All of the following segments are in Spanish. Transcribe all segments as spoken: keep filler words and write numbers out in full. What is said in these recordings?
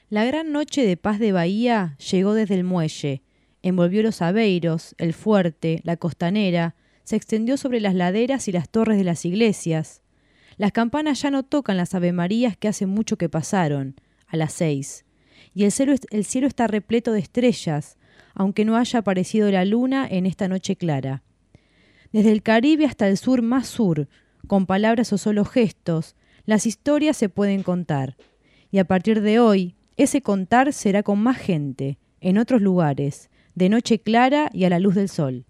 La gran noche de paz de Bahía llegó desde el muelle, envolvió los aveiros, el fuerte, la costanera, se extendió sobre las laderas y las torres de las iglesias. Las campanas ya no tocan las avemarías que hace mucho que pasaron, a las seis, y el cielo, el cielo está repleto de estrellas, aunque no haya aparecido la luna en esta noche clara. Desde el Caribe hasta el sur más sur, con palabras o solo gestos, las historias se pueden contar, y a partir de hoy, ese contar será con más gente, en otros lugares, de noche clara y a la luz del sol.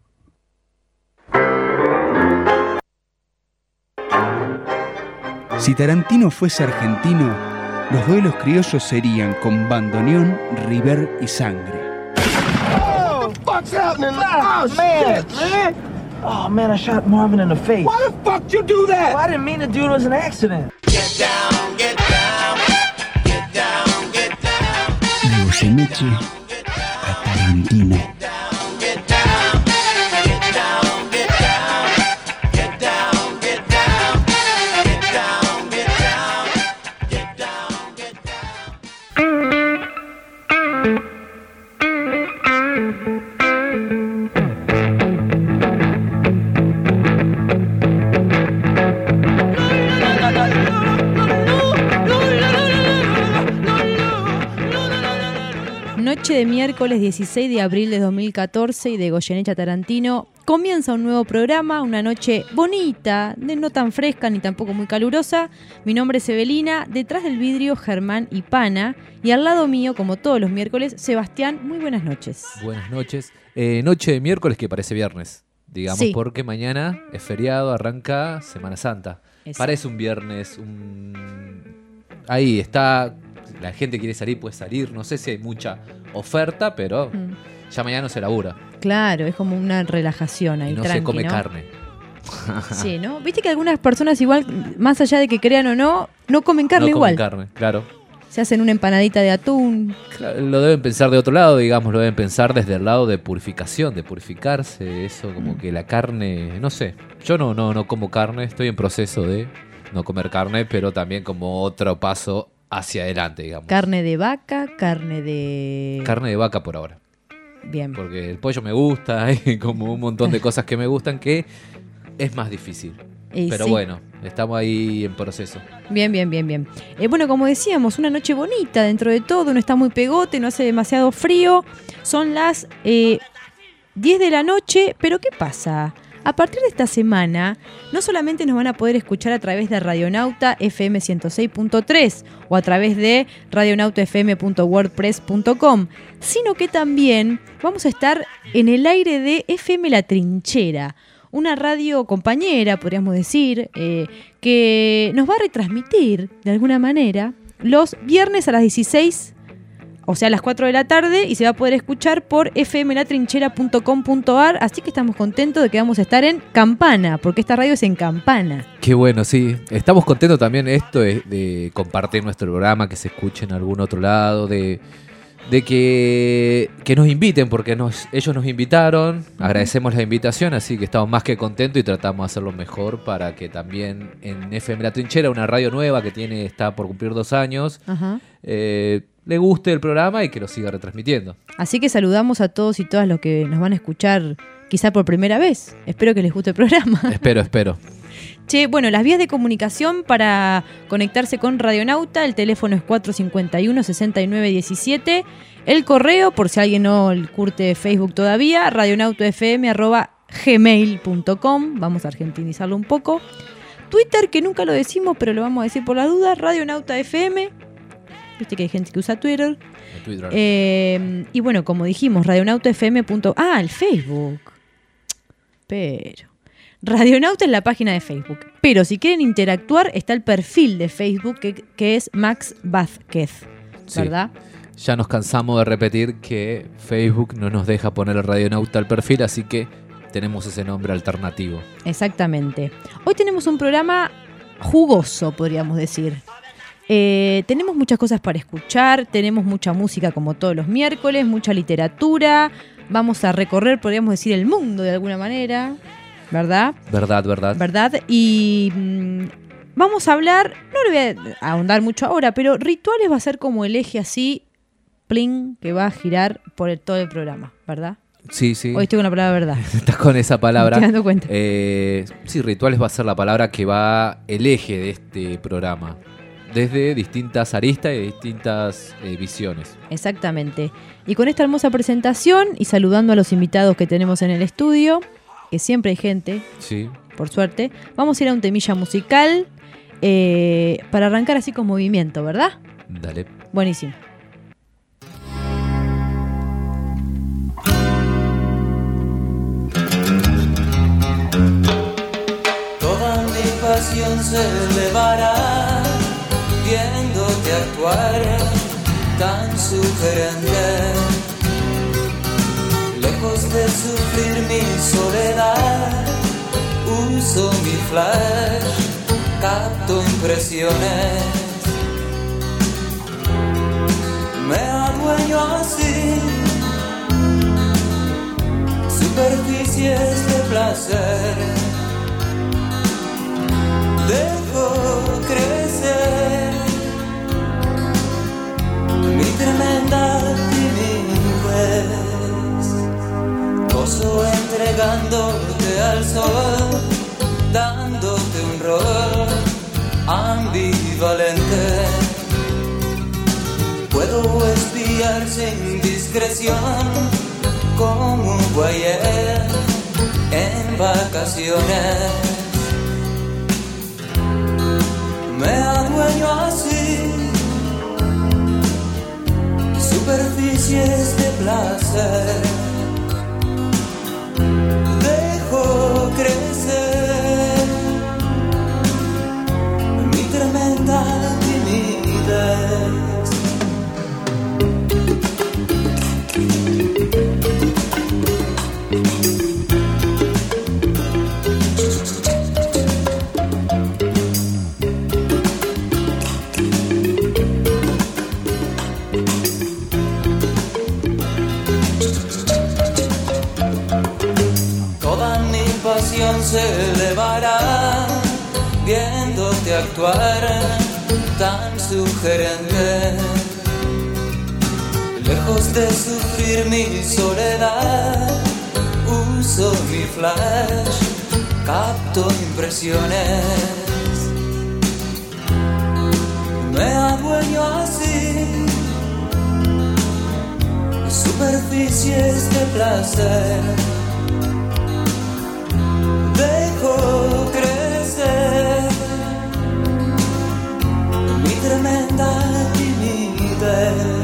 Si Tarantino fuese argentino, los duelos criollos serían con bandoneón, river y sangre. Oh, what the fuck's happening? Oh, man, man. Oh, man, I shot Marvin in the face. Why the fuck you do that? Well, I didn't mean to do it. It was an accident. Get down, get down, get down, get down. De Goyeneche a Tarantino. Noche de miércoles dieciséis de abril de dos mil catorce y de Goyeneche a Tarantino comienza un nuevo programa, una noche bonita, de no tan fresca ni tampoco muy calurosa. Mi nombre es Evelina, detrás del vidrio Germán y Pana, y al lado mío, como todos los miércoles, Sebastián. Muy buenas noches. Buenas noches. Eh, noche de miércoles que parece viernes, digamos, sí, porque mañana es feriado, arranca Semana Santa. Exacto. Parece un viernes, un... ahí está... La gente quiere salir, puede salir. No sé si hay mucha oferta, pero mm. ya mañana no se labura. Claro, es como una relajación ahí, y no tranqui, se come ¿no? carne. Sí, ¿no? Viste que algunas personas igual, más allá de que crean o no, no comen carne no igual. No comen carne, claro. Se hacen una empanadita de atún. Claro, lo deben pensar de otro lado, digamos, lo deben pensar desde el lado de purificación, de purificarse, eso como mm. que la carne, no sé. Yo no, no, no como carne, estoy en proceso de no comer carne, pero también como otro paso hacia adelante, digamos. Carne de vaca, carne de... Carne de vaca por ahora. Bien. Porque el pollo me gusta, hay como un montón de cosas que me gustan que es más difícil. Y Pero sí. bueno, estamos ahí en proceso. Bien, bien, bien, bien. Eh, bueno, como decíamos, una noche bonita dentro de todo, no está muy pegote, no hace demasiado frío. Son las eh, diez de la noche, pero ¿qué pasa? A partir de esta semana, no solamente nos van a poder escuchar a través de Radionauta F M ciento seis punto tres o a través de radionauta f m punto wordpress punto com, sino que también vamos a estar en el aire de F M La Trinchera, una radio compañera, podríamos decir, eh, que nos va a retransmitir de alguna manera los viernes a las dieciséis, o sea, a las cuatro de la tarde, y se va a poder escuchar por f m la trinchera punto com punto a r, así que estamos contentos de que vamos a estar en Campana, porque esta radio es en Campana. Qué bueno, sí. Estamos contentos también esto de, de compartir nuestro programa, que se escuche en algún otro lado, de, de que, que nos inviten, porque nos, ellos nos invitaron, uh-huh. Agradecemos la invitación, así que estamos más que contentos y tratamos de hacerlo mejor para que también en F M La Trinchera, una radio nueva que tiene está por cumplir dos años, uh-huh. eh, le guste el programa y que lo siga retransmitiendo. Así que saludamos a todos y todas los que nos van a escuchar quizá por primera vez. Espero que les guste el programa. Espero, espero. Che, bueno, las vías de comunicación para conectarse con Radionauta, el teléfono es cuatro cinco uno, seis nueve uno siete, el correo, por si alguien no curte Facebook todavía, radionautafm arroba gmail punto com, vamos a argentinizarlo un poco. Twitter, que nunca lo decimos, pero lo vamos a decir por la duda, radionautafm. Viste que hay gente que usa Twitter. Twitter. Eh, y bueno, como dijimos, radionautafm. Ah, el Facebook. Pero... Radionauta es la página de Facebook. Pero si quieren interactuar, está el perfil de Facebook, que, que es Max Vázquez. ¿Verdad? Sí. Ya nos cansamos de repetir que Facebook no nos deja poner el Radionauta al perfil, así que tenemos ese nombre alternativo. Exactamente. Hoy tenemos un programa jugoso, podríamos decir. Eh, tenemos muchas cosas para escuchar, tenemos mucha música como todos los miércoles, mucha literatura, vamos a recorrer, podríamos decir, el mundo de alguna manera, ¿verdad? Verdad, verdad. ¿Verdad? Y mmm, vamos a hablar, no le voy a ahondar mucho ahora, pero rituales va a ser como el eje así pling que va a girar por el, todo el programa, ¿verdad? Sí, sí. Hoy estoy con la palabra verdad. Estás con esa palabra. Me estoy dando cuenta. Eh, sí, rituales va a ser la palabra que va el eje de este programa. Desde distintas aristas y distintas eh, visiones. Exactamente. Y con esta hermosa presentación y saludando a los invitados que tenemos en el estudio, que siempre hay gente, Sí. por suerte, vamos a ir a un temilla musical eh, para arrancar así con movimiento, ¿verdad? Dale. Buenísimo. Toda mi pasión se elevará viéndote actuar tan sugerente. Lejos de sufrir mi soledad, uso mi flash, capto impresiones. Me adueño así superficies de placer. Dejo crecer mi tremenda timidez. Gozo entregándote al sol, dándote un rol ambivalente. Puedo espiar sin discreción como un guayer en vacaciones. Me adueño así superficies de placer. Dejo crecer mi tremenda timidez. Se elevará viéndote actuar tan sugerente. Lejos de sufrir mi soledad, uso mi flash, capto impresiones. Me adueño así superficies de placer. Dejo crecer mi tremenda timidez.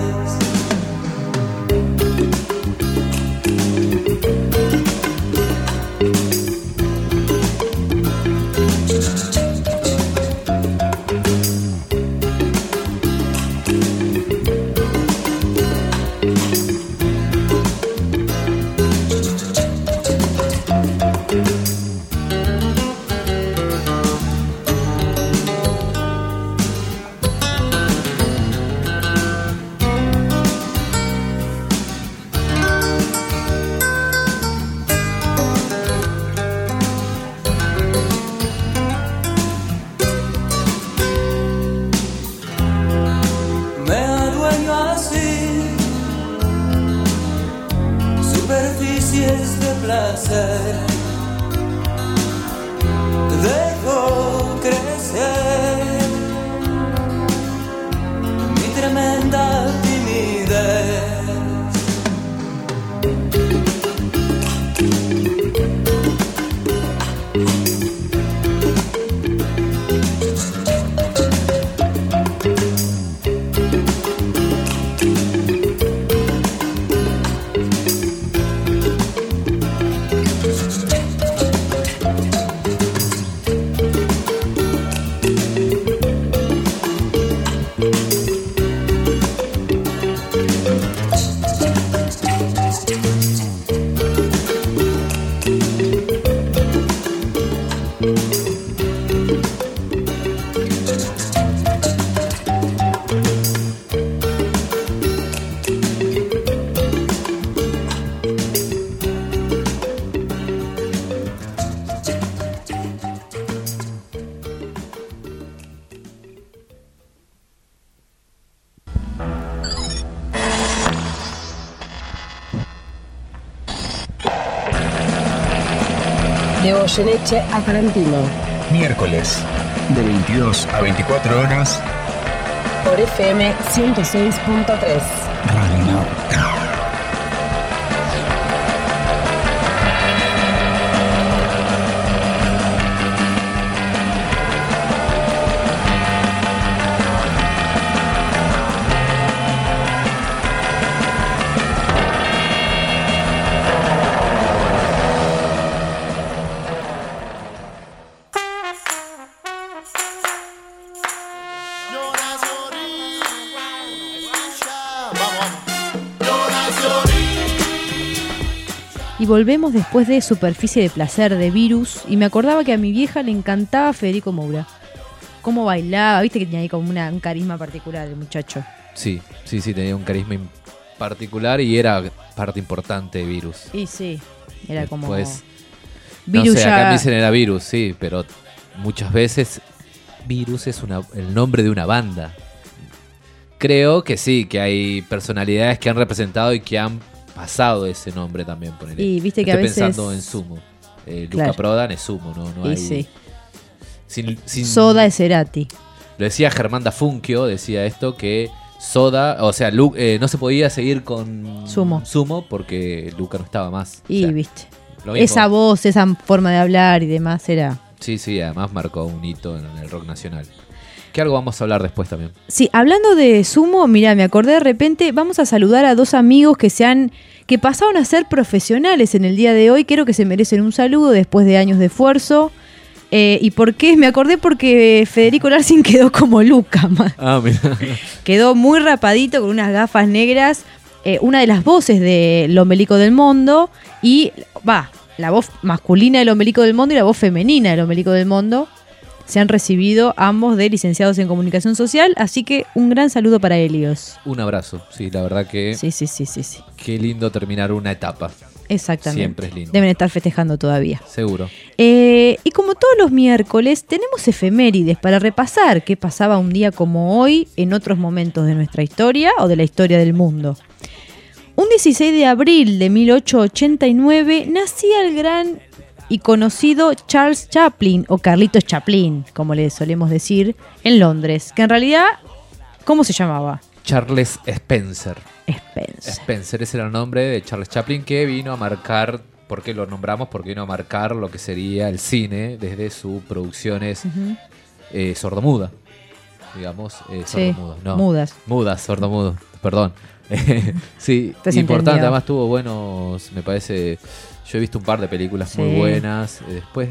De Goyeneche a Tarantino. Miércoles, de veintidós a veinticuatro horas, Por F M ciento seis punto tres. Radio Nauta. Y volvemos después de Superficie de Placer de Virus. Y me acordaba que a mi vieja le encantaba Federico Moura. Cómo bailaba, viste que tenía ahí como una, un carisma particular el muchacho. Sí, sí, sí, tenía un carisma in- particular y era parte importante de Virus. Y sí, era como... Después, Virus no sé, ya- acá me dicen era Virus, sí, pero muchas veces Virus es una, el nombre de una banda. Creo que sí, que hay personalidades que han representado y que han pasado ese nombre también. Ponele. Y viste que Estoy a veces- pensando en Sumo. Eh, Luca Claro. Prodan es Sumo, ¿no? no Y hay, sí. sin- sin- Soda es Cerati. Lo decía Germán Dafunquio, decía esto, que Soda, o sea, Lu- eh, no se podía seguir con Sumo. Sumo porque Luca no estaba más. O Y sea, viste. lo mismo. Esa voz, esa forma de hablar y demás era... Sí, sí, además marcó un hito en el rock nacional. Que algo vamos a hablar después también. Sí, hablando de Sumo, mira, me acordé de repente, vamos a saludar a dos amigos que se han, que pasaron a ser profesionales en el día de hoy. Creo que se merecen un saludo después de años de esfuerzo. Eh, ¿Y por qué? Me acordé porque Federico Larsin quedó como Luca, man. Ah, mira. Quedó muy rapadito con unas gafas negras. Eh, una de las voces de El Ombelico del Mundo y, va, la voz masculina del Ombelico del Mundo y la voz femenina del Ombelico del Mundo. Se han recibido ambos de licenciados en comunicación social, así que un gran saludo para ellos. Un abrazo. Sí, la verdad que Sí, sí, sí, sí, sí. qué lindo terminar una etapa. Exactamente. Siempre es lindo. Deben estar festejando todavía. Seguro. Eh, y como todos los miércoles, tenemos efemérides para repasar qué pasaba un día como hoy en otros momentos de nuestra historia o de la historia del mundo. Un dieciséis de abril de mil ochocientos ochenta y nueve nacía el gran y conocido Charles Chaplin, o Carlitos Chaplin, como le solemos decir, en Londres. Que en realidad, ¿cómo se llamaba? Charles Spencer. Spencer. Spencer, ese era el nombre de Charles Chaplin, que vino a marcar, ¿por qué lo nombramos? Porque vino a marcar lo que sería el cine desde sus producciones Ujú. eh, sordomuda. Digamos, eh, Sí, sordomudo. No, mudas. Mudas, sordomudo, perdón. Sí, Te se importante, entendió. además tuvo buenos, me parece, yo he visto un par de películas Sí. muy buenas. eh, Después,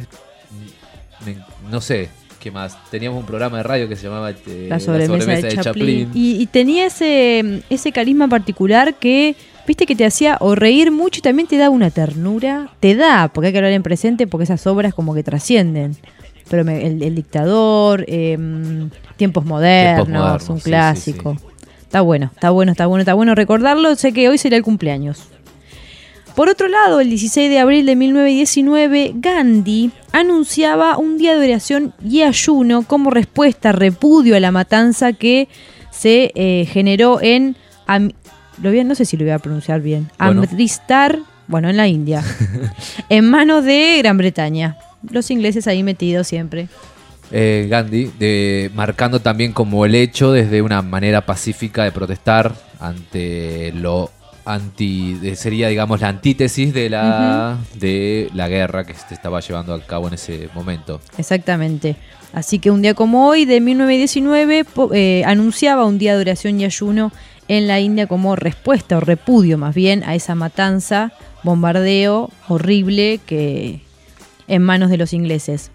mm, me- no sé, ¿qué más? Teníamos un programa de radio que se llamaba eh, La sobremesa, de, Chaplin. Y, y tenía ese, ese carisma particular que, viste, que te hacía o reír mucho y también te daba una ternura. Te da, porque hay que hablar en presente, porque esas obras como que trascienden. Pero me- el, el dictador, eh, tiempos modernos, modernos, un sí, sí, clásico. Está bueno, está bueno, está bueno, está bueno recordarlo. Sé que hoy sería el cumpleaños. Por otro lado, el dieciséis de abril de mil novecientos diecinueve, Gandhi anunciaba un día de oración y ayuno como respuesta, repudio a la matanza que se eh, generó en, Am- lo voy a- no sé si lo voy a pronunciar bien, Bueno. Amritsar, bueno, en la India, en manos de Gran Bretaña. Los ingleses ahí metidos siempre. Eh, Gandhi, de, marcando también como el hecho desde una manera pacífica de protestar ante lo anti, de- sería digamos la antítesis de la, de la guerra que se estaba llevando a cabo en ese momento. Exactamente. Así que un día como hoy, de mil novecientos diecinueve, po- eh, anunciaba un día de oración y ayuno en la India como respuesta o repudio más bien a esa matanza, bombardeo horrible que en manos de los ingleses.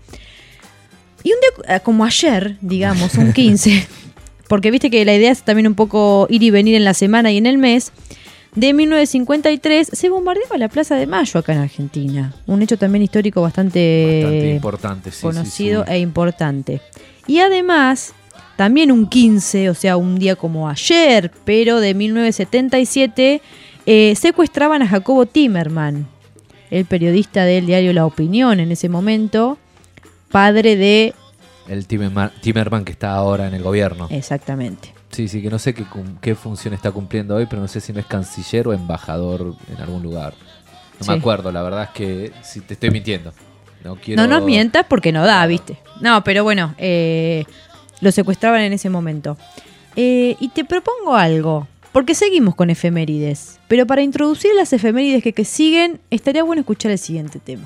Y un día eh, como ayer, digamos, un quince, porque viste que la idea es también un poco ir y venir en la semana y en el mes, de mil novecientos cincuenta y tres se bombardeaba la Plaza de Mayo acá en Argentina. Un hecho también histórico bastante, Bastante importante, sí, conocido sí, sí. e importante. Y además, también un quince, o sea, un día como ayer, pero de mil novecientos setenta y siete, eh, secuestraban a Jacobo Timerman, el periodista del diario La Opinión en ese momento, padre de... El Timerman, Timerman que está ahora en el gobierno. Exactamente. Sí, sí, que no sé qué, cum- qué función está cumpliendo hoy, pero no sé si no es canciller o embajador en algún lugar. No Sí. me acuerdo, la verdad es que si te estoy mintiendo. No quiero... No nos mientas porque no da, ¿viste? No, pero bueno, eh, lo secuestraban en ese momento. Eh, y te propongo algo, porque seguimos con efemérides. Pero para introducir las efemérides que, que siguen, estaría bueno escuchar el siguiente tema.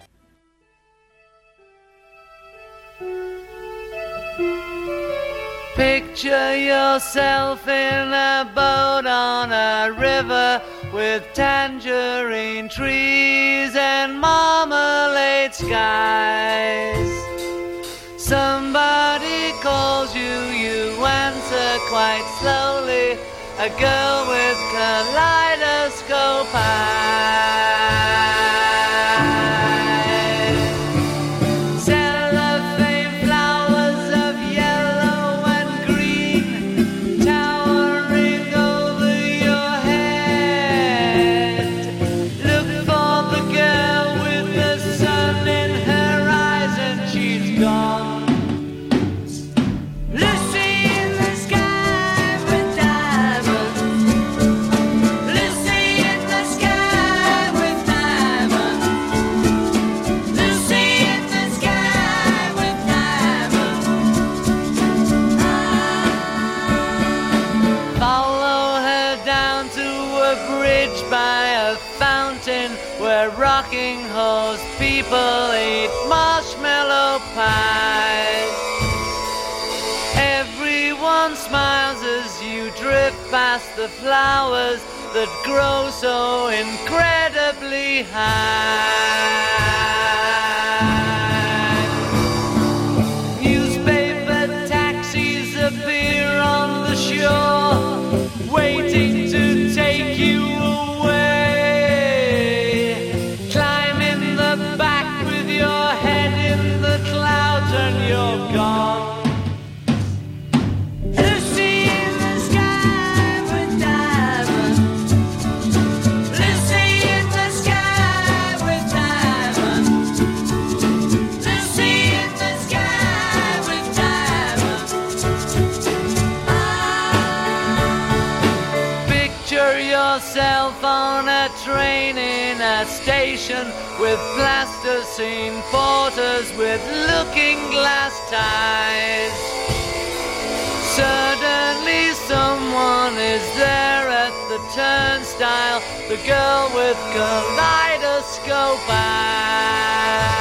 Picture yourself in a boat on a river with tangerine trees and marmalade skies. Somebody calls you, you answer quite slowly. A girl with kaleidoscope eyes. Cellophane flowers of yellow and green towering over your head. Look for the girl with the sun in her eyes and she's gone. Rocking horse people eat marshmallow pies. Everyone smiles as you drift past the flowers that grow so incredibly high. Newspaper taxis appear on the shore, waiting to take you away. You're gone. Lucy in the sky with diamonds. Lucy in the sky with diamonds. Lucy in the sky with diamonds. Ah. Picture yourself on a train in a station with plasticine porters with looking glass ties. Suddenly someone is there at the turnstile, the girl with kaleidoscope eyes.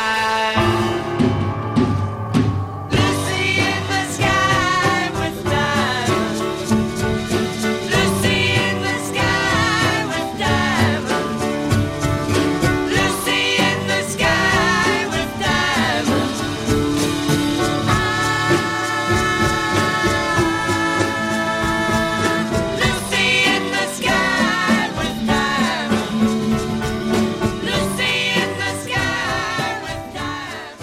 Lucy in the sky with diamonds. Lucy in the sky with diamonds. Lucy in the sky with diamonds. Ah, Lucy in the sky with diamonds. Lucy in the sky with diamonds.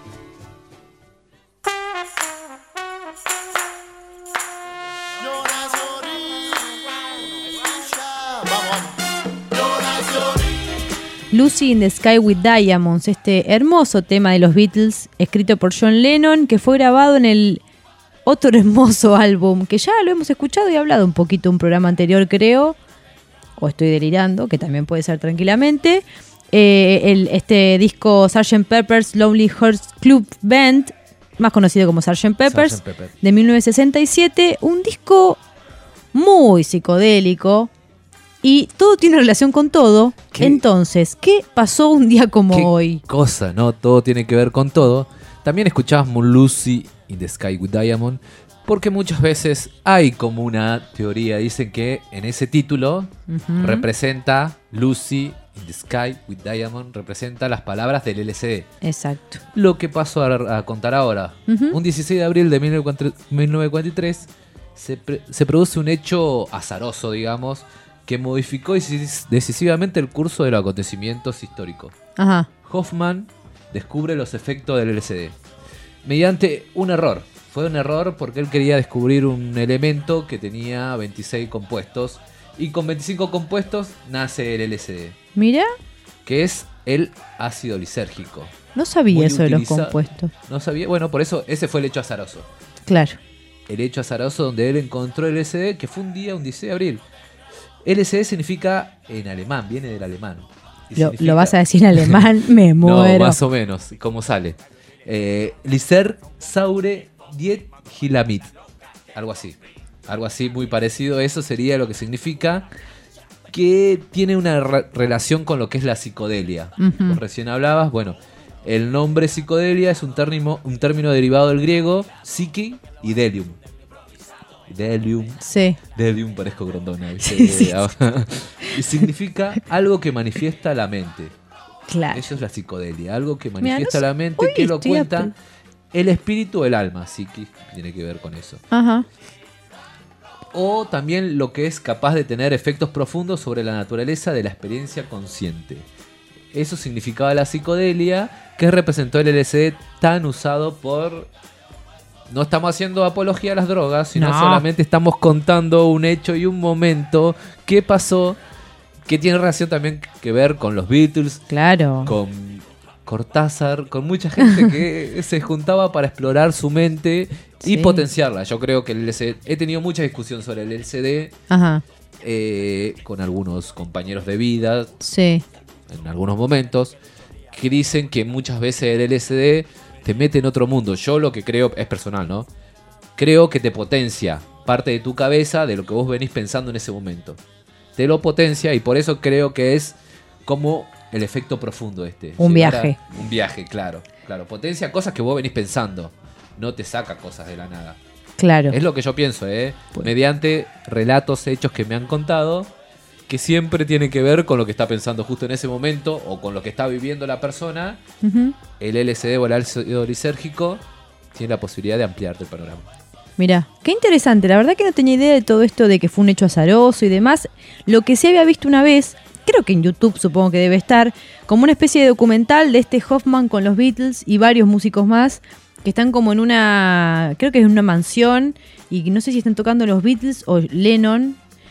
Lucy in the Sky with Diamonds, este hermoso tema de los Beatles, escrito por John Lennon, que fue grabado en el otro hermoso álbum, que ya lo hemos escuchado y hablado un poquito en un programa anterior, creo, o estoy delirando, que también puede ser tranquilamente. Eh, el, este disco sergeant Pepper's Lonely Hearts Club Band, más conocido como sergeant Pepper's, sergeant Pepper. de mil novecientos sesenta y siete, un disco muy psicodélico. Y todo tiene relación con todo. ¿Qué? Entonces, ¿qué pasó un día como Qué hoy? cosa, ¿no? Todo tiene que ver con todo. También escuchábamos Lucy in the Sky with Diamond, porque muchas veces hay como una teoría. Dicen que en ese título Ujú. representa Lucy in the Sky with Diamond, representa las palabras del L C D. Exacto. Lo que paso a, a contar ahora. Ujú. Un dieciséis de abril de mil novecientos cuarenta y tres se, pre- se produce un hecho azaroso, digamos, que modificó decis- decisivamente el curso de los acontecimientos históricos. Ajá. Hoffman descubre los efectos del L C D mediante un error. Fue un error porque él quería descubrir un elemento que tenía veintiséis compuestos, y con veinticinco compuestos nace el L C D, Mira, que es el ácido lisérgico. no sabía Muy eso de los utiliza- compuestos. No sabía, bueno, por eso ese fue el hecho azaroso. Claro. El hecho azaroso donde él encontró el L C D, que fue un día, un dieciséis de abril. L C D significa en alemán, viene del alemán. Y Lo, significa- lo vas a decir en alemán, me No, muero. más o menos, ¿cómo sale? Eh, Liser Saure Diet Hilamit. Algo así. Algo así muy parecido. Eso sería lo que significa que tiene una re- relación con lo que es la psicodelia. Ujú. Vos recién hablabas, bueno, el nombre psicodelia es un término, un término derivado del griego psique y delium. Delium. Sí. Delium, parezco grondona. ¿viste? Sí, sí, Y significa algo que manifiesta la mente. Claro. Eso es la psicodelia, algo que Mira, manifiesta no sé, la mente, hoy que lo estoy cuenta apre- el espíritu o el alma, psiqui, tiene que ver con eso. Ajá. O también lo que es capaz de tener efectos profundos sobre la naturaleza de la experiencia consciente. Eso significaba la psicodelia, que representó el L S D tan usado por... No estamos haciendo apología a las drogas, sino No. solamente estamos contando un hecho y un momento que pasó, que tiene relación también que ver con los Beatles, Claro. con Cortázar, con mucha gente que se juntaba para explorar su mente y Sí. potenciarla. Yo creo que el L S D, he tenido mucha discusión sobre el L S D Ajá. eh, con algunos compañeros de vida Sí. en algunos momentos que dicen que muchas veces el L S D te mete en otro mundo. Yo lo que creo es personal, ¿no? Creo que te potencia parte de tu cabeza de lo que vos venís pensando en ese momento. Te lo potencia y por eso creo que es como el efecto profundo este. Un Llegar viaje. a- un viaje, claro. Claro, potencia cosas que vos venís pensando. No te saca cosas de la nada. Claro. Es lo que yo pienso, ¿eh? Pues- Mediante relatos, hechos que me han contado, que siempre tiene que ver con lo que está pensando justo en ese momento o con lo que está viviendo la persona. Ujú. El L S D o el ácido lisérgico tiene la posibilidad de ampliarte el panorama. Mirá, qué interesante. La verdad que no tenía idea de todo esto de que fue un hecho azaroso y demás. Lo que sí había visto una vez, creo que en YouTube supongo que debe estar, como una especie de documental de este Hoffman con los Beatles y varios músicos más que están como en una, creo que es una mansión y no sé si están tocando los Beatles o Lennon.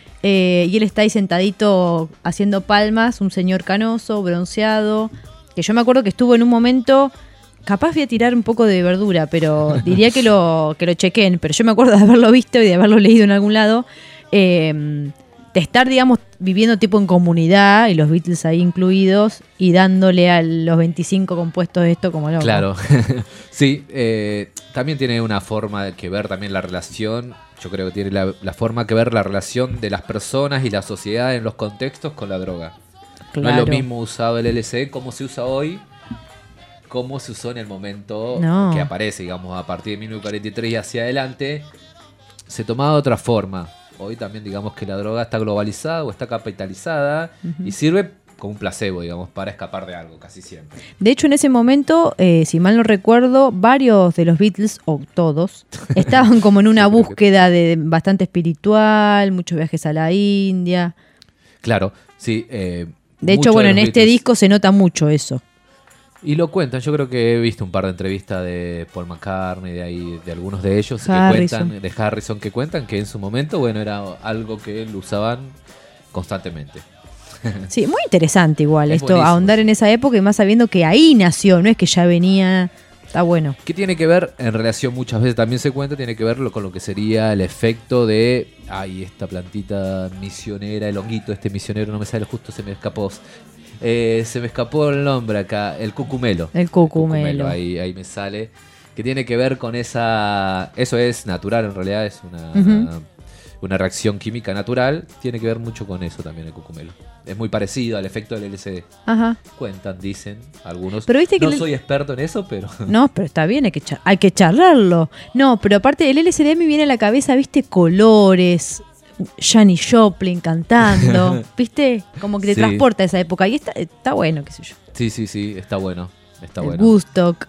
Eh, y él está ahí sentadito haciendo palmas, un señor canoso, bronceado, que yo me acuerdo que estuvo en un momento, capaz voy a tirar un poco de verdura, pero diría que lo, que lo chequen, pero yo me acuerdo de haberlo visto y de haberlo leído en algún lado, eh, de estar, digamos, viviendo tipo en comunidad y los Beatles ahí incluidos y dándole a los veinticinco compuestos esto como loco. Claro, sí, eh, también tiene una forma que ver también la relación, yo creo que tiene la, la forma que ver la relación de las personas y la sociedad en los contextos con la droga. No es Claro. lo mismo usado el L S D como se usa hoy, como se usó en el momento No. que aparece, digamos, a partir de mil novecientos cuarenta y tres y hacia adelante, se tomaba de otra forma. Hoy también digamos que la droga está globalizada o está capitalizada y sirve como un placebo, digamos, para escapar de algo casi siempre. De hecho, en ese momento, eh, si mal no recuerdo, varios de los Beatles, o todos, estaban como en una Sí, creo que- búsqueda de bastante espiritual, muchos viajes a la India. Claro, sí. eh, De hecho, muchos bueno, de en los este Beatles- disco se nota mucho eso. Y lo cuentan, yo creo que he visto un par de entrevistas de Paul McCartney, de ahí, de algunos de ellos Harrison. que cuentan, de Harrison, que cuentan que en su momento, bueno, era algo que lo usaban constantemente. Sí, muy interesante igual Es esto, buenísimo, ahondar sí. en esa época y más sabiendo que ahí nació, no es que ya venía. Está bueno. ¿Qué tiene que ver? En relación muchas veces también se cuenta, tiene que ver lo- con lo que sería el efecto de, ay, esta plantita misionera, el honguito, este misionero, no me sale justo, se me escapó. Eh, se me escapó el nombre acá, el cucumelo. El cucumelo. ahí, ahí me sale. Que tiene que ver con esa... Eso es natural, en realidad es una, Ujú. una reacción química natural. Tiene que ver mucho con eso también el cucumelo. Es muy parecido al efecto del L S D. Ajá. Cuentan, dicen algunos. Pero viste que no el- soy experto en eso, pero... No, pero está bien, hay que, char- hay que charlarlo. No, pero aparte el L S D me viene a la cabeza, viste, colores, Janis Joplin cantando, viste, como que te Sí. transporta a esa época. Y está, está bueno, qué sé yo. Sí, sí, sí, está bueno. Está el bueno. Woodstock,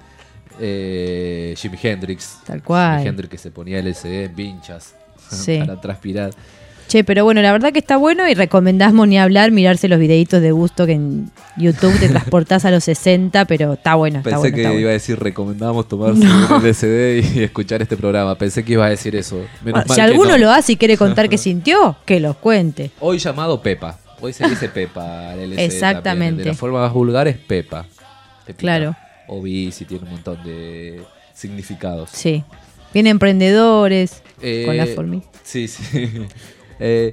Eh, Jimi Hendrix. Tal cual. Jimi Hendrix que se ponía L S D en vinchas Sí. para transpirar. Che, pero bueno, la verdad que está bueno y recomendamos ni hablar, mirarse los videitos de Woodstock en YouTube, te transportás a los sesenta, pero está bueno, está Pensé bueno. que está bueno. iba a decir recomendamos tomarse No. un L S D y escuchar este programa. Pensé que iba a decir eso. Menos Bueno, mal si que alguno no. lo hace y quiere contar qué sintió, que los cuente. Hoy llamado Pepa. Hoy se dice Pepa al L S D. Exactamente. también. De la forma más vulgar es Pepa. Pepita. Claro. O bici, tiene un montón de significados. Sí. Bien emprendedores, Eh, con la formita. Sí, sí. Eh,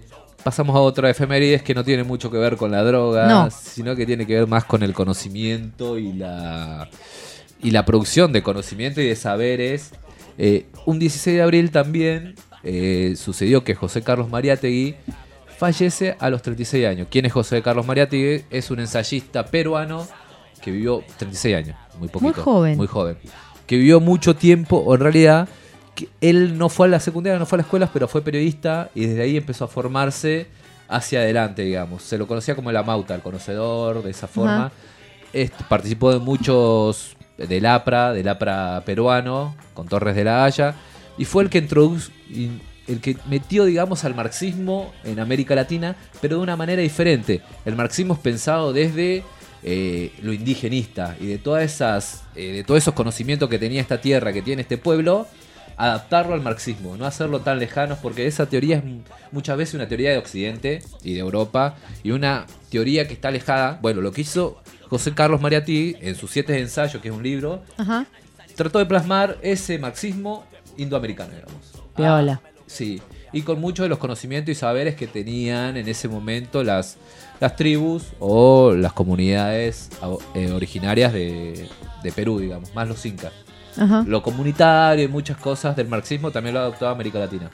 pasamos a otra efemérides que no tiene mucho que ver con la droga, No. sino que tiene que ver más con el conocimiento y la, y la producción de conocimiento y de saberes. Eh, un dieciséis de abril también eh, sucedió que José Carlos Mariátegui fallece a los treinta y seis años. ¿Quién es José Carlos Mariátegui? Es un ensayista peruano que vivió treinta y seis años, muy poquito. Muy joven. Muy joven. Que vivió mucho tiempo, o en realidad, que él no fue a la secundaria, no fue a las escuelas, pero fue periodista y desde ahí empezó a formarse hacia adelante, digamos. Se lo conocía como el amauta, el conocedor, de esa forma. Este, participó de muchos, del APRA, del APRA peruano, con Torres de la Haya, y fue el que introdujo, el que metió, digamos, al marxismo en América Latina, pero de una manera diferente. El marxismo es pensado desde eh, lo indigenista y de todas esas, eh, de todos esos conocimientos que tenía esta tierra, que tiene este pueblo, adaptarlo al marxismo, no hacerlo tan lejanos, porque esa teoría es muchas veces una teoría de Occidente y de Europa, y una teoría que está alejada. Bueno, lo que hizo José Carlos Mariátegui en sus siete ensayos, que es un libro, Ajá. trató de plasmar ese marxismo indoamericano, digamos. Piola. Ah, sí, y con muchos de los conocimientos y saberes que tenían en ese momento las, las tribus o las comunidades eh, originarias de, de Perú, digamos, más los incas. Ajá. Lo comunitario y muchas cosas del marxismo también lo ha adoptado América Latina.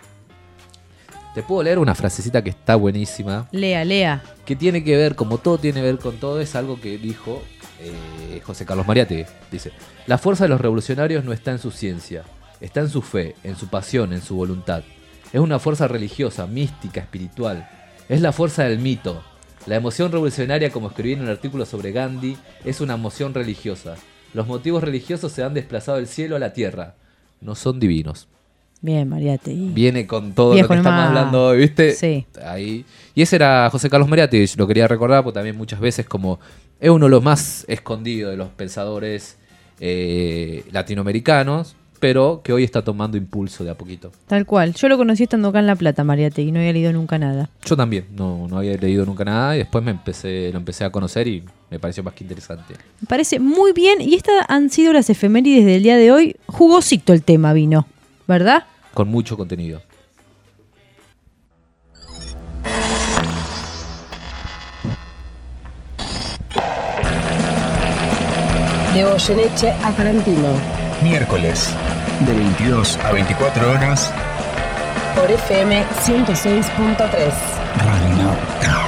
Te puedo leer una frasecita que está buenísima, Lea, lea. que tiene que ver, como todo tiene que ver con todo, es algo que dijo eh, José Carlos Mariátegui. Dice: la fuerza de los revolucionarios no está en su ciencia, está en su fe, en su pasión, en su voluntad. Es una fuerza religiosa, mística, espiritual. Es la fuerza del mito. La emoción revolucionaria, como escribí en un artículo sobre Gandhi, es una emoción religiosa. Los motivos religiosos se han desplazado del cielo a la tierra. No son divinos. Bien, Mariátegui. Viene con todo Viejo lo que estamos nomás. hablando hoy, ¿viste? Sí. Ahí. Y ese era José Carlos Mariátegui, lo quería recordar porque también muchas veces como es uno de los más escondidos de los pensadores eh, latinoamericanos, pero que hoy está tomando impulso de a poquito. Tal cual. Yo lo conocí estando acá en La Plata, Mariátegui, no había leído nunca nada. Yo también, no, no había leído nunca nada y después me empecé, lo empecé a conocer y me pareció más que interesante. Me parece muy bien. Y estas han sido las efemérides del día de hoy. Jugosito el tema vino, ¿verdad? Con mucho contenido. De Goyeneche a Tarantino. Miércoles, de veintidós a veinticuatro horas, Por F M ciento seis punto tres. Radio Nauta.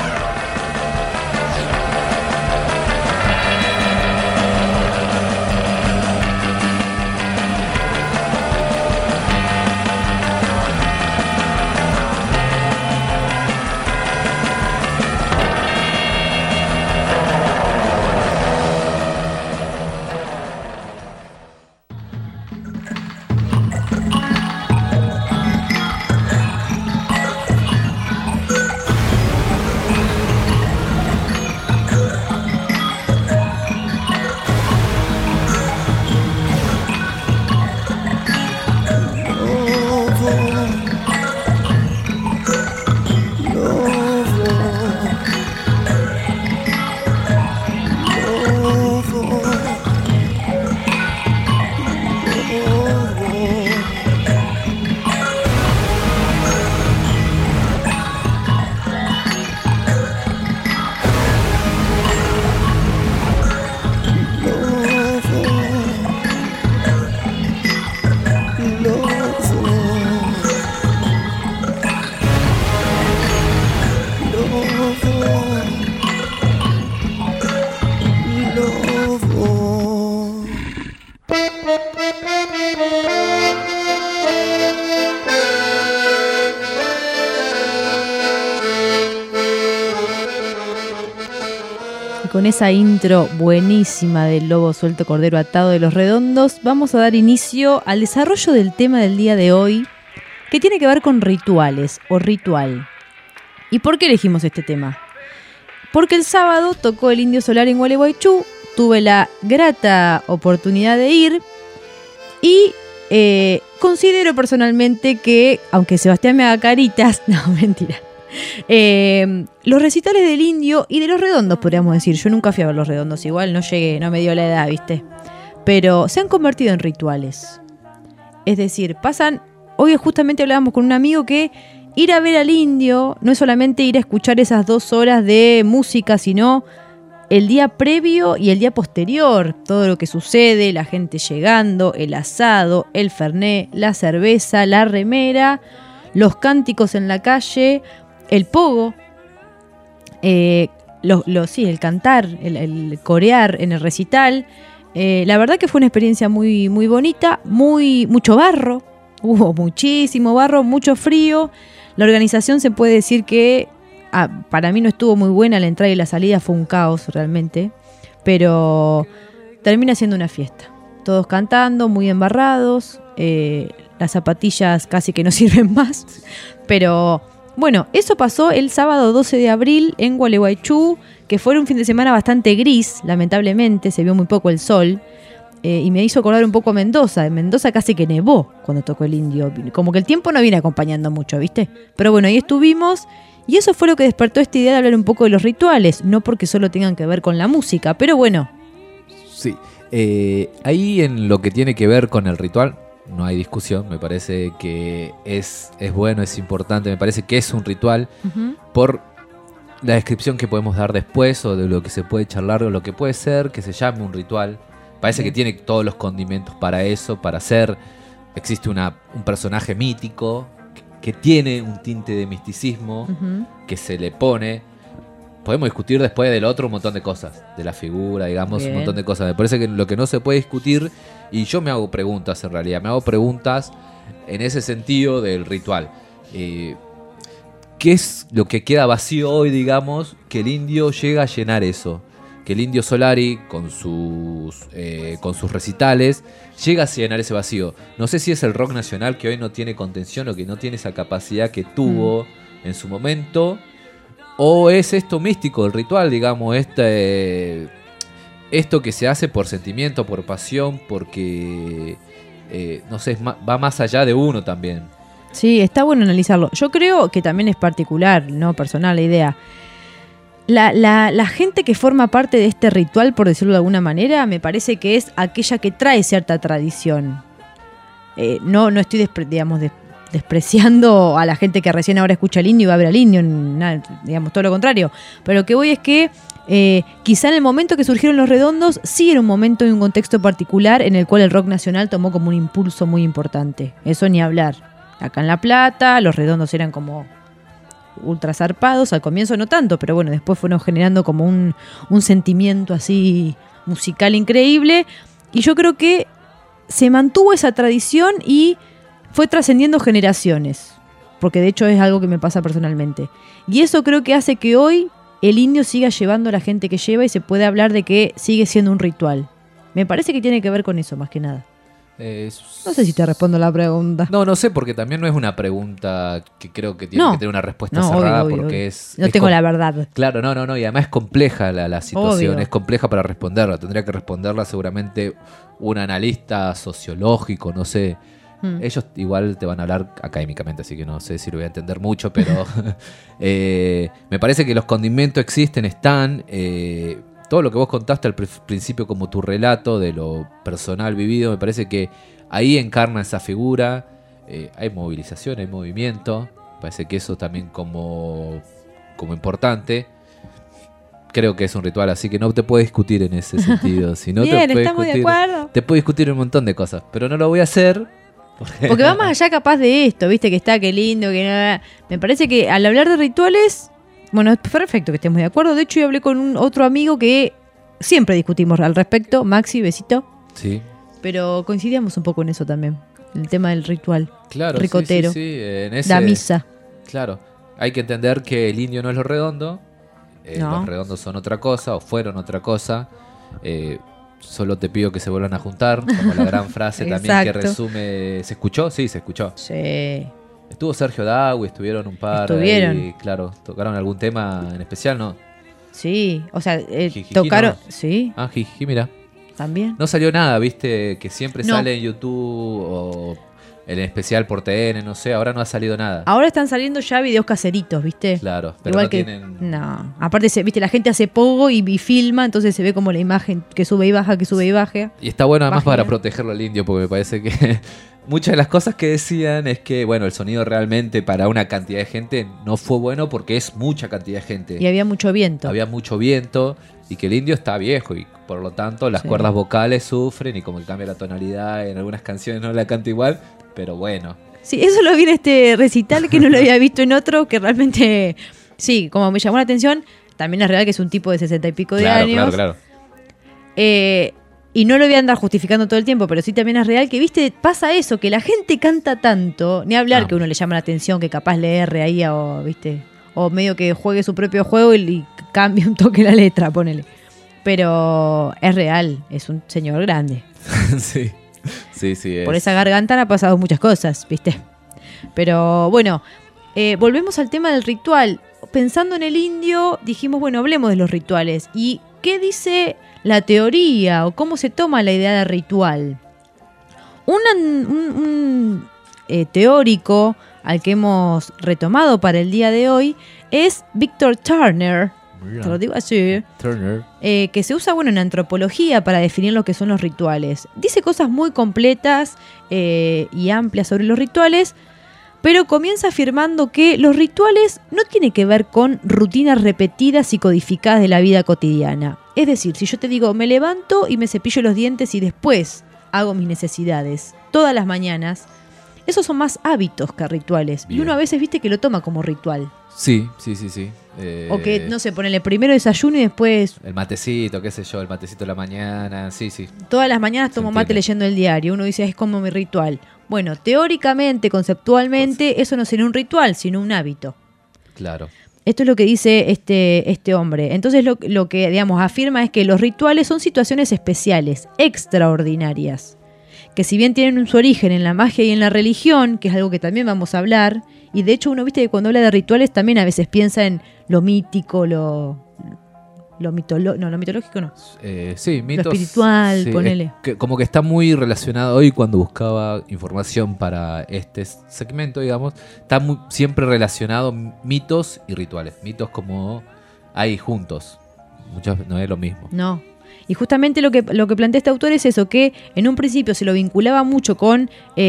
Con esa intro buenísima del lobo suelto cordero atado de Los Redondos, vamos a dar inicio al desarrollo del tema del día de hoy, que tiene que ver con rituales o ritual. ¿Y por qué elegimos este tema? Porque el sábado tocó el Indio Solar en Gualeguaychú, tuve la grata oportunidad de ir y eh, considero personalmente que, aunque Sebastián me haga caritas, no, mentira. Eh, los recitales del Indio y de Los Redondos, podríamos decir. Yo nunca fui a ver Los Redondos, igual no llegué, no me dio la edad, ¿viste? Pero se han convertido en rituales. Es decir, pasan. Hoy justamente hablábamos con un amigo que ir a ver al indio no es solamente ir a escuchar esas dos horas de música, sino el día previo y el día posterior, todo lo que sucede, la gente llegando, el asado, el fernet, la cerveza, la remera, los cánticos en la calle, el pogo, eh, lo, lo, sí, el cantar, el, el corear en el recital. Eh, la verdad que fue una experiencia muy, muy bonita, muy, mucho barro, hubo muchísimo barro, mucho frío. La organización se puede decir que ah, para mí no estuvo muy buena, la entrada y la salida fue un caos realmente, pero termina siendo una fiesta. Todos cantando, muy embarrados, eh, las zapatillas casi que no sirven más, pero bueno, eso pasó el sábado doce de abril en Gualeguaychú, que fue un fin de semana bastante gris, lamentablemente, se vio muy poco el sol, eh, y me hizo acordar un poco a Mendoza. En Mendoza casi que nevó cuando tocó el indio, como que el tiempo no viene acompañando mucho, ¿viste? Pero bueno, ahí estuvimos, y eso fue lo que despertó esta idea de hablar un poco de los rituales, no porque solo tengan que ver con la música, pero bueno. Sí, eh, ahí en lo que tiene que ver con el ritual, no hay discusión, me parece que es, es bueno, es importante, me parece que es un ritual, uh-huh. por la descripción que podemos dar después o de lo que se puede charlar o lo que puede ser que se llame un ritual. Parece Bien. que tiene todos los condimentos para eso, para hacer. Existe una, un personaje mítico que, que tiene un tinte de misticismo, uh-huh. que se le pone. Podemos discutir después del otro un montón de cosas, de la figura, digamos, Bien. un montón de cosas. Me parece que lo que no se puede discutir, y yo me hago preguntas en realidad, me hago preguntas en ese sentido del ritual. Eh, ¿Qué es lo que queda vacío hoy, digamos, que el indio llega a llenar eso? Que el Indio Solari, con sus, eh, con sus recitales, llega a llenar ese vacío. No sé si es el rock nacional que hoy no tiene contención o que no tiene esa capacidad que tuvo mm. en su momento, o es esto místico, el ritual, digamos, este, esto que se hace por sentimiento, por pasión, porque, eh, no sé, va más allá de uno también. Sí, está bueno analizarlo. Yo creo que también es particular, no personal la idea. La, la, la gente que forma parte de este ritual, por decirlo de alguna manera, me parece que es aquella que trae cierta tradición. Eh, no, no estoy, despre, digamos, des, despreciando a la gente que recién ahora escucha al indio y va a ver al indio, nada, digamos, todo lo contrario. Pero lo que voy es que eh, quizá en el momento que surgieron los redondos, sí era un momento y un contexto particular en el cual el rock nacional tomó como un impulso muy importante. Eso ni hablar. Acá en La Plata, los redondos eran como ultra zarpados, al comienzo no tanto, pero bueno, después fueron generando como un, un sentimiento así musical increíble, y yo creo que se mantuvo esa tradición y fue trascendiendo generaciones, porque de hecho es algo que me pasa personalmente, y eso creo que hace que hoy el indio siga llevando a la gente que lleva y se puede hablar de que sigue siendo un ritual. Me parece que tiene que ver con eso más que nada. Eh, no sé si te respondo la pregunta. No, no sé, porque también no es una pregunta que creo que tiene no. que tener una respuesta no, cerrada, obvio, porque obvio. es... No es tengo com- la verdad. Claro, no, no, no, y además es compleja la, la situación, Obvio. es compleja para responderla, tendría que responderla seguramente un analista sociológico, no sé. Hmm. Ellos igual te van a hablar académicamente, así que no sé si lo voy a entender mucho, pero eh, me parece que los condimentos existen, están... Eh, todo lo que vos contaste al principio como tu relato de lo personal vivido, me parece que ahí encarna esa figura, eh, hay movilización, hay movimiento, me parece que eso también como, como importante, creo que es un ritual, así que no te puedo discutir en ese sentido. Si no Bien, te estamos discutir, de acuerdo. Te puedo discutir un montón de cosas, pero no lo voy a hacer. Porque, porque va más allá capaz de esto, viste que está, qué lindo, que nada. Me parece que al hablar de rituales... Bueno, es perfecto que estemos de acuerdo. De hecho, yo hablé con un otro amigo que siempre discutimos al respecto. Maxi, besito. Sí. Pero coincidíamos un poco en eso también. El tema del ritual. Claro, ricotero. Sí, sí, sí. En ese, la misa. Claro. Hay que entender que el indio no es lo redondo. Eh, no. Los redondos son otra cosa o fueron otra cosa. Eh, solo te pido que se vuelvan a juntar. Como la gran frase también que resume. ¿Se escuchó? Sí, se escuchó. Sí. Estuvo Sergio Dagui, estuvieron un par. Estuvieron. Ahí, claro, ¿tocaron algún tema en especial, no? Sí, o sea, eh, Jijiji, tocaron... No. Sí. Ah, Jiji, mira. También. No salió nada, viste, que siempre no. sale en YouTube o en especial por T N, no sé, ahora no ha salido nada. Ahora están saliendo ya videos caseritos, ¿viste? Claro, pero igual no que, tienen... No, aparte, se, viste, la gente hace pogo y, y filma, entonces se ve como la imagen que sube y baja, que sube y baja. Y está bueno además Página. Para protegerlo al indio, porque me parece que muchas de las cosas que decían es que, bueno, el sonido realmente para una cantidad de gente no fue bueno porque es mucha cantidad de gente. Y había mucho viento. Había mucho viento y que el indio está viejo y por lo tanto las Sí. cuerdas vocales sufren y como que cambia la tonalidad, en algunas canciones no la canta igual, pero bueno. Sí, eso lo vi en este recital que no lo había visto en otro, que realmente, sí, como me llamó la atención, también es real que es un tipo de sesenta y pico de Claro, años. claro, claro. Eh, y no lo voy a andar justificando todo el tiempo, pero sí también es real que, viste, pasa eso, que la gente canta tanto, ni hablar Ah. que uno le llama la atención, que capaz le erre ahí o, viste, o medio que juegue su propio juego y, y cambie un toque la letra, ponele. Pero es real, es un señor grande. sí, sí, sí. Es. Por esa garganta han pasado muchas cosas, ¿viste? Pero bueno, eh, volvemos al tema del ritual. Pensando en el indio, dijimos, bueno, hablemos de los rituales. ¿Y qué dice la teoría o cómo se toma la idea de ritual? Una- un un, eh, teórico al que hemos retomado para el día de hoy es Victor Turner. Te lo digo así. Turner. Eh, que se usa bueno en antropología para definir lo que son los rituales. Dice cosas muy completas eh, y amplias sobre los rituales, pero comienza afirmando que los rituales no tienen que ver con rutinas repetidas y codificadas de la vida cotidiana. Es decir, si yo te digo, me levanto y me cepillo los dientes y después hago mis necesidades todas las mañanas, esos son más hábitos que rituales. Bien. Y uno a veces viste que lo toma como ritual. Sí, sí, sí, sí. Eh, O que, no sé, ponele primero desayuno y después El matecito, qué sé yo, el matecito de la mañana, sí, sí. todas las mañanas tomo Se mate entiende. leyendo el diario. Uno dice, es como mi ritual. Bueno, teóricamente, conceptualmente, eso no sería un ritual, sino un hábito. Claro. Esto es lo que dice este, este hombre. Entonces lo, lo que, digamos, afirma es que los rituales son situaciones especiales, extraordinarias, que si bien tienen su origen en la magia y en la religión, que es algo que también vamos a hablar, y de hecho uno, viste que cuando habla de rituales también a veces piensa en lo mítico, lo, lo mitológico, no, lo mitológico no. Eh, sí, mitos. espiritual, sí, ponele. es que como que está muy relacionado hoy cuando buscaba información para este segmento, digamos, está muy, siempre relacionado mitos y rituales. Mitos como ahí juntos. Muchas no es lo mismo. No. Y justamente lo que, lo que plantea este autor es eso, que en un principio se lo vinculaba mucho con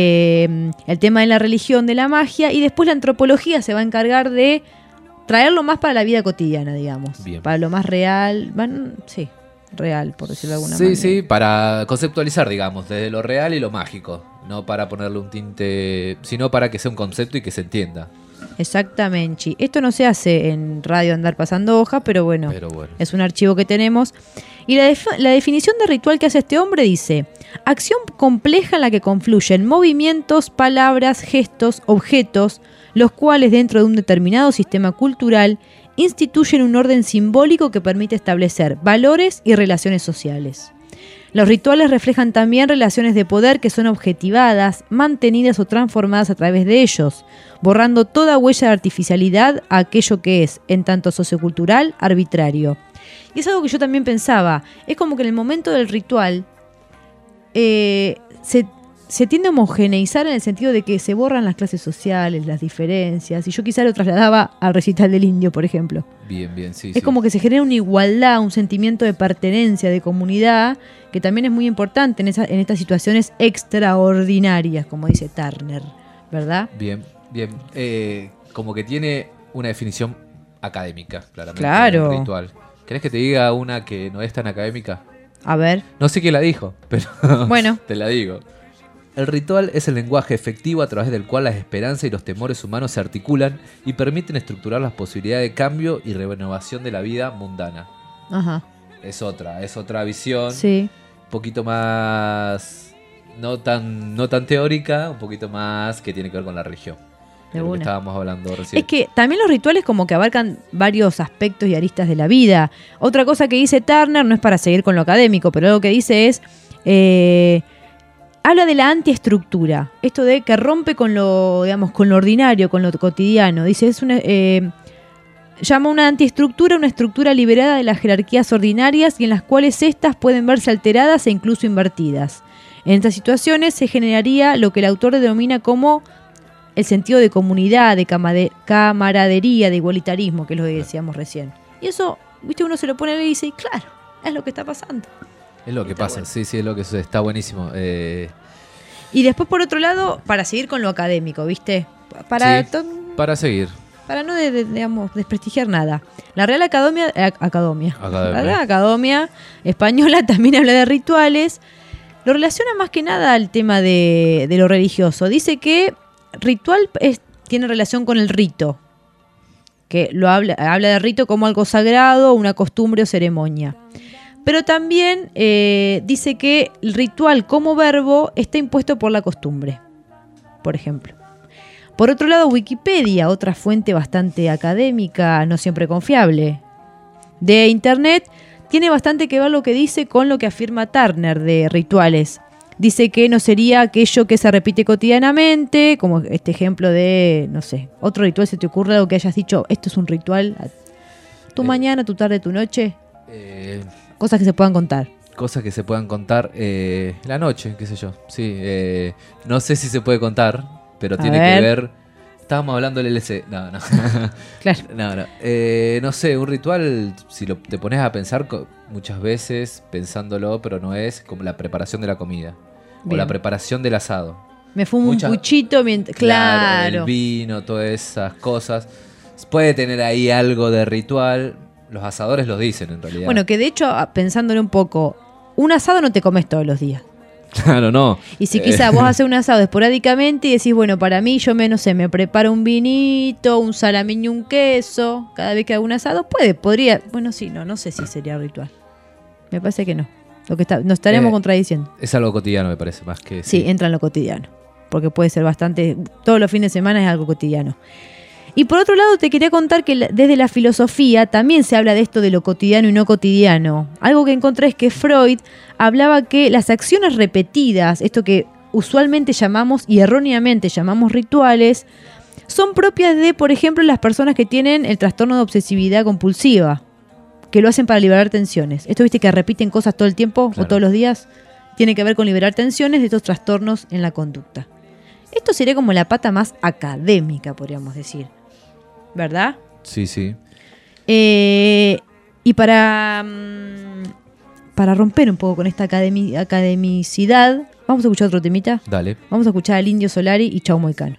eh, el tema de la religión, de la magia, y después la antropología se va a encargar de traerlo más para la vida cotidiana, digamos. Bien. Para lo más real, van, sí, real, por decirlo de alguna Sí, manera. sí, para conceptualizar, digamos, desde lo real y lo mágico. No para ponerle un tinte, sino para que sea un concepto y que se entienda. Exactamente. Esto no se hace en radio andar pasando hoja, pero bueno, Pero bueno. es un archivo que tenemos. Y la, def- la definición de ritual que hace este hombre dice: acción compleja en la que confluyen movimientos, palabras, gestos, objetos, los cuales dentro de un determinado sistema cultural instituyen un orden simbólico que permite establecer valores y relaciones sociales. Los rituales reflejan también relaciones de poder que son objetivadas, mantenidas o transformadas a través de ellos, borrando toda huella de artificialidad a aquello que es, en tanto sociocultural, arbitrario. Y es algo que yo también pensaba, es como que en el momento del ritual eh, se, se tiende a homogeneizar en el sentido de que se borran las clases sociales, las diferencias, y yo quizá lo trasladaba al recital del indio, por ejemplo. Bien, bien, sí. Es sí. como que se genera una igualdad, un sentimiento de pertenencia, de comunidad, que también es muy importante en, esa, en estas situaciones extraordinarias, como dice Turner, ¿verdad? Bien, bien. Eh, como que tiene una definición académica, claramente. Claro. del ritual. ¿Querés que te diga una que no es tan académica? A ver, No sé quién la dijo, pero Bueno. te la digo. El ritual es el lenguaje efectivo a través del cual las esperanzas y los temores humanos se articulan y permiten estructurar las posibilidades de cambio y renovación de la vida mundana. ajá, Es otra, es otra visión. sí, Un poquito más no tan no tan teórica, un poquito más que tiene que ver con la religión. de lo que una. estábamos hablando recién. Es que también los rituales como que abarcan varios aspectos y aristas de la vida. Otra cosa que dice Turner, no es para seguir con lo académico, pero algo que dice es, eh, habla de la antiestructura. Esto de que rompe con lo, digamos, con lo ordinario, con lo cotidiano. Dice, es una, eh, llama una antiestructura una estructura liberada de las jerarquías ordinarias y en las cuales éstas pueden verse alteradas e incluso invertidas. En estas situaciones se generaría lo que el autor denomina como el sentido de comunidad, de camade- camaradería, de igualitarismo, que es lo que decíamos recién. Y eso, viste, uno se lo pone y dice, y claro, es lo que está pasando. Es lo que Está pasa, bueno. sí, sí, es lo que sucede. Está buenísimo. Eh, Y después, por otro lado, para seguir con lo académico, ¿viste? Para, Sí, to- para seguir. para no de- de- digamos, desprestigiar nada. La Real Academia, eh, Academia. Academia. La Real Academia Española también habla de rituales. Lo relaciona más que nada al tema de, de lo religioso. Dice que ritual es, tiene relación con el rito. Que lo habla, habla de rito como algo sagrado, una costumbre o ceremonia. Pero también eh, dice que el ritual como verbo está impuesto por la costumbre, por ejemplo. Por otro lado, Wikipedia, otra fuente bastante académica, no siempre confiable, de Internet, tiene bastante que ver lo que dice con lo que afirma Turner de rituales. Dice que no sería aquello que se repite cotidianamente, como este ejemplo de, no sé, otro ritual, ¿se te ocurre algo que hayas dicho, esto es un ritual? ¿Tu Eh, mañana, tu tarde, tu noche? Eh, Cosas que se puedan contar. cosas que se puedan contar. Eh, la noche, qué sé yo. Sí, eh, no sé si se puede contar, pero A tiene ver. que ver. Estábamos hablando del L C. No, no. Claro. No, no. Eh, no sé, un ritual, si lo, te pones a pensar co- muchas veces, pensándolo, pero no es como la preparación de la comida. Bien. O la preparación del asado. Me fumo Muchas- un puchito mientras... Claro. El vino, todas esas cosas. Puede tener ahí algo de ritual. Los asadores los dicen en realidad. Bueno, que de hecho, a- pensándolo un poco, un asado no te comes todos los días. claro, no. Y si Eh, quizás vos haces un asado esporádicamente y decís, bueno, para mí yo me, no sé, me preparo un vinito, un salamín y un queso, cada vez que hago un asado, puede, podría, bueno, sí, no, no sé si sería ritual. Me parece que no. Lo que está, nos estaremos Eh, contradiciendo. Es algo cotidiano, me parece, más que. Sí, entra en lo cotidiano. Porque puede ser bastante, todos los fines de semana es algo cotidiano. Y por otro lado, te quería contar que la- desde la filosofía también se habla de esto de lo cotidiano y no cotidiano. Algo que encontré es que Freud hablaba que las acciones repetidas, esto que usualmente llamamos y erróneamente llamamos rituales, son propias de, por ejemplo, las personas que tienen el trastorno de obsesividad compulsiva, que lo hacen para liberar tensiones. Esto, viste, que repiten cosas todo el tiempo Claro. o todos los días, tiene que ver con liberar tensiones de estos trastornos en la conducta. Esto sería como la pata más académica, podríamos decir. ¿Verdad? Sí, sí. Eh, y para, mm, para romper un poco con esta academi- academicidad, vamos a escuchar otro temita. Dale. Vamos a escuchar al Indio Solari y Chau Moicano.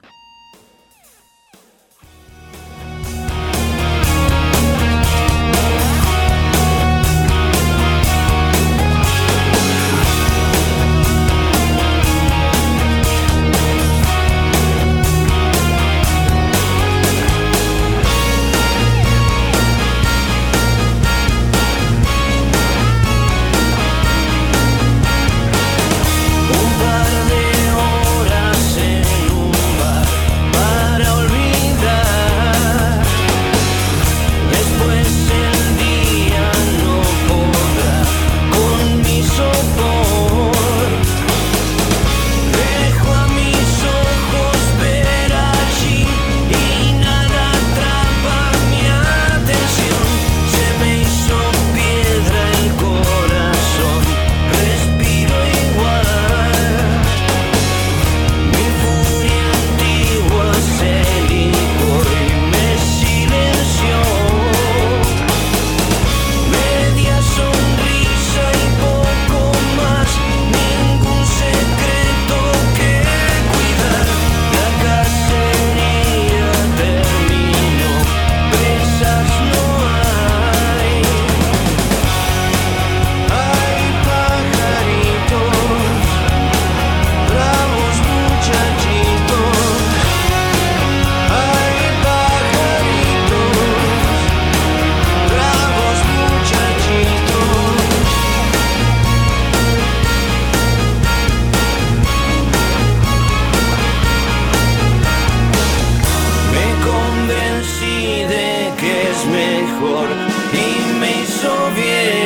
Un par de horas en un bar para olvidar. Después el día no podrá con mi sopor. Dejo a mis ojos ver allí y nada atrapa mi atención. Se me hizo piedra el corazón, respiro igual. Mi furia antigua se licor y me silenció. Media sonrisa y poco más, ningún secreto que cuidar. La cacería terminó, presas no hay. Hay pajaritos, bravos muchachitos. Hay pajaritos, bravos muchachitos. Me convencí de que es mejor y me hizo bien.